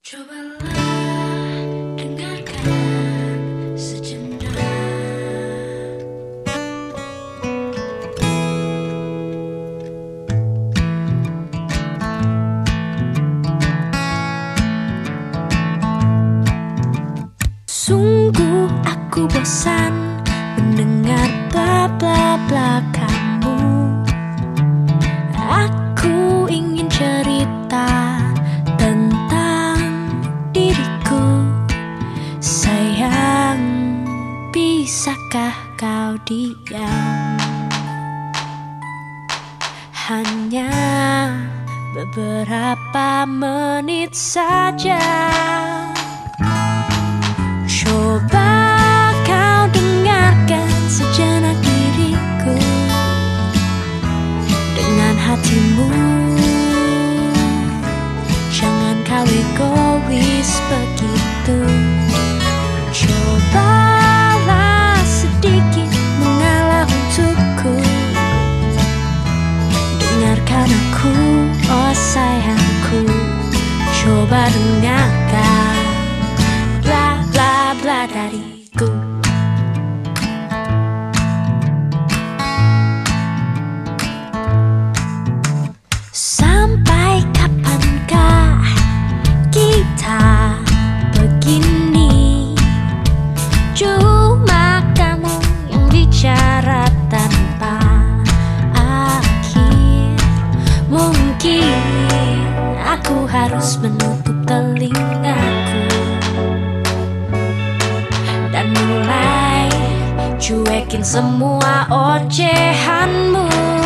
Cobalah dengarkan sejenak. Sungguh aku bosan mendengar bla bla bla kamu. Aku ingin cerita tentang diriku. Sayang, bisakah kau diam? Hanya beberapa menit saja. Coba kau dengarkan sejenak diriku dengan hatimu. Jangan kau egois begitu. Cobalah sedikit mengalah untukku. Dengarkan aku, oh sayangku. Coba dengarkan bla bla bla dariku. Sampai kapankah kita begini? Cuma kamu yang bicara tanpa akhir. Mungkin aku harus menutup telingaku dan mulai cuekin semua ocehanmu.